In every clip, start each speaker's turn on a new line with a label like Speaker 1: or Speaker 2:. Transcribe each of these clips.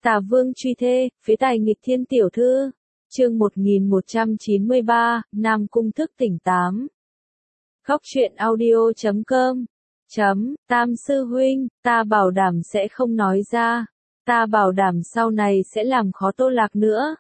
Speaker 1: Tà Vương truy thê, phế tài nghịch thiên tiểu thư. Chương 1193, Nam Cung thức tỉnh 8. Khóc chuyện audio.com. Tam sư huynh, ta bảo đảm sẽ không nói ra. Ta bảo đảm sau này sẽ làm khó Tô Lạc nữa.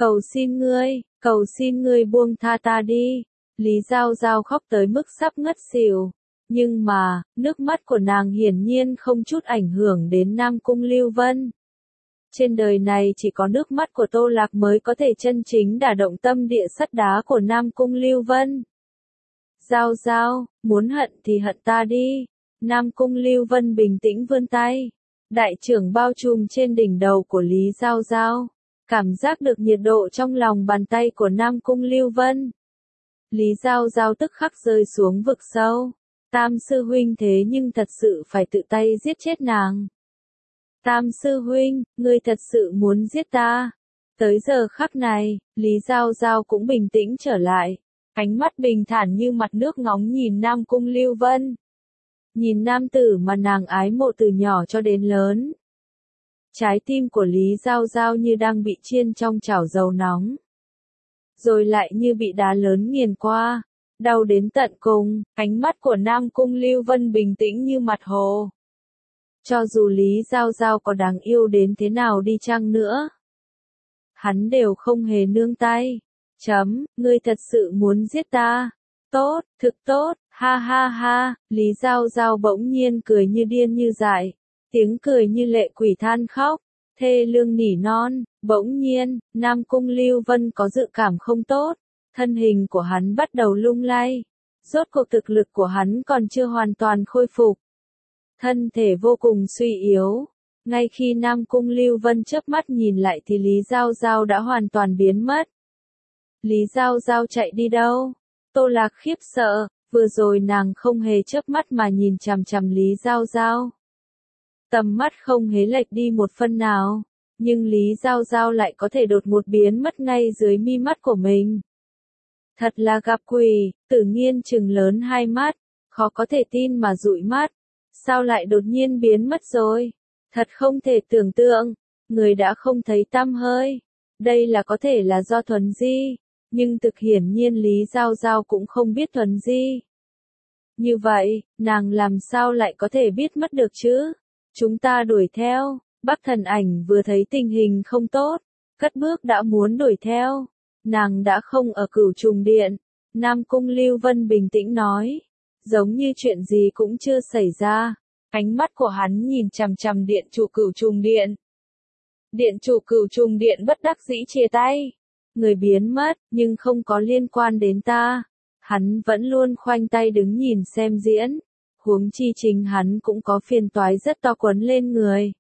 Speaker 1: Cầu xin ngươi buông tha ta đi. Lý Giao Giao khóc tới mức sắp ngất xỉu. Nhưng mà, nước mắt của nàng hiển nhiên không chút ảnh hưởng đến Nam Cung Lưu Vân. Trên đời này chỉ có nước mắt của Tô Lạc mới có thể chân chính đả động tâm địa sắt đá của Nam Cung Lưu Vân. Giao Giao, muốn hận thì hận ta đi. Nam Cung Lưu Vân bình tĩnh vươn tay. Đại trưởng bao trùm trên đỉnh đầu của Lý Giao Giao. Cảm giác được nhiệt độ trong lòng bàn tay của Nam Cung Lưu Vân. Lý Giao Giao tức khắc rơi xuống vực sâu. Tam sư huynh thế nhưng thật sự phải tự tay giết chết nàng. Tam sư huynh, ngươi thật sự muốn giết ta. Tới giờ khắc này, Lý Giao Giao cũng bình tĩnh trở lại. Ánh mắt bình thản như mặt nước ngóng nhìn Nam Cung Lưu Vân. Nhìn nam tử mà nàng ái mộ từ nhỏ cho đến lớn. Trái tim của Lý Giao Giao như đang bị chiên trong chảo dầu nóng. Rồi lại như bị đá lớn nghiền qua. Đau đến tận cùng, ánh mắt của Nam Cung Lưu Vân bình tĩnh như mặt hồ. Cho dù Lý Giao Giao có đáng yêu đến thế nào đi chăng nữa, hắn đều không hề nương tay. Ngươi thật sự muốn giết ta? Tốt, thực tốt, ha ha ha. Lý Giao Giao bỗng nhiên cười như điên như dại, tiếng cười như lệ quỷ than khóc, thê lương nỉ non. Bỗng nhiên, Nam Cung Lưu Vân có dự cảm không tốt, thân hình của hắn bắt đầu lung lay. Rốt cuộc thực lực của hắn còn chưa hoàn toàn khôi phục. Thân thể vô cùng suy yếu. Ngay khi Nam Cung Lưu Vân chớp mắt nhìn lại thì Lý Giao Giao đã hoàn toàn biến mất. Lý Giao Giao chạy đi đâu? Tô Lạc khiếp sợ, vừa rồi nàng không hề chớp mắt mà nhìn chằm chằm Lý Giao Giao. Tầm mắt không hề lệch đi một phân nào, nhưng Lý Giao Giao lại có thể đột ngột biến mất ngay dưới mi mắt của mình. Thật là gặp quỷ. Tử Nghiên trừng lớn hai mắt, khó có thể tin mà dụi mắt. Sao lại đột nhiên biến mất rồi? Thật không thể tưởng tượng, người đã không thấy tăm hơi. Đây là có thể là do Thuần Di, nhưng thực hiển nhiên Lý Giao Giao cũng không biết Thuần Di. Như vậy, nàng làm sao lại có thể biết mất được chứ? Chúng ta đuổi theo. Bắc Thần Ảnh vừa thấy tình hình không tốt, cất bước đã muốn đuổi theo. Nàng đã không ở Cửu Trùng Điện. Nam Cung Lưu Vân bình tĩnh nói, giống như chuyện gì cũng chưa xảy ra. Ánh mắt của hắn nhìn chằm chằm điện chủ Cửu Trùng Điện. Điện chủ Cửu Trùng Điện bất đắc dĩ chia tay. Người biến mất, nhưng không có liên quan đến ta. Hắn vẫn luôn khoanh tay đứng nhìn xem diễn. Huống chi chính hắn cũng có phiền toái rất to quấn lên người.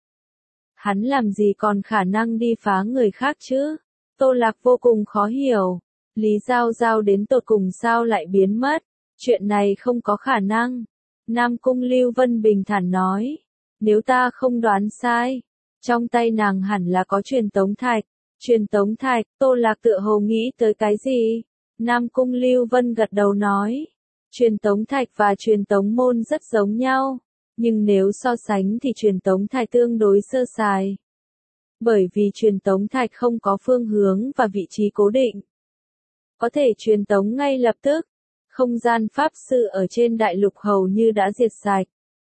Speaker 1: Hắn làm gì còn khả năng đi phá người khác chứ? Tô Lạc vô cùng khó hiểu. Lý Giao Giao đến tột cùng sao lại biến mất? Chuyện này không có khả năng. Nam Cung Lưu Vân bình thản nói. Nếu ta không đoán sai, trong tay nàng hẳn là có truyền tống thạch. Truyền tống thạch, Tô Lạc tựa hồ nghĩ tới cái gì? Nam Cung Lưu Vân gật đầu nói. Truyền tống thạch và truyền tống môn rất giống nhau. Nhưng nếu so sánh thì truyền tống thạch tương đối sơ sài. Bởi vì truyền tống thạch không có phương hướng và vị trí cố định. Có thể truyền tống ngay lập tức. Không gian pháp sư ở trên đại lục hầu như đã diệt sạch.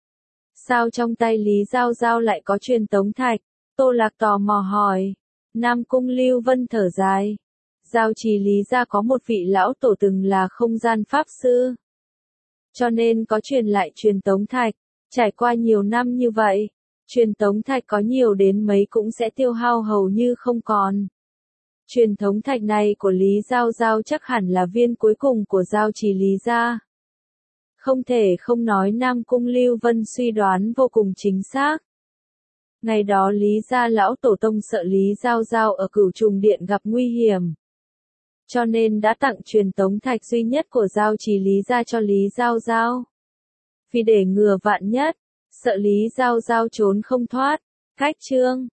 Speaker 1: Sao trong tay Lý Giao Giao lại có truyền tống thạch? Tô Lạc tò mò hỏi. Nam Cung Lưu Vân thở dài. Giao Trì Lý gia có một vị lão tổ từng là không gian pháp sư. Cho nên có truyền lại truyền tống thạch. Trải qua nhiều năm như vậy, truyền tống thạch có nhiều đến mấy cũng sẽ tiêu hao hầu như không còn. Truyền tống thạch này của Lý Giao Giao chắc hẳn là viên cuối cùng của Giao Trì Lý gia. Không thể không nói Nam Cung Lưu Vân suy đoán vô cùng chính xác. Ngày đó Lý gia lão tổ tông sợ Lý Giao Giao ở Cửu Trùng Điện gặp nguy hiểm. Cho nên đã tặng truyền tống thạch duy nhất của Giao Trì Lý gia cho Lý Giao Giao. Vì để ngừa vạn nhất, sợ Lý Giao Giao trốn không thoát. Cách chương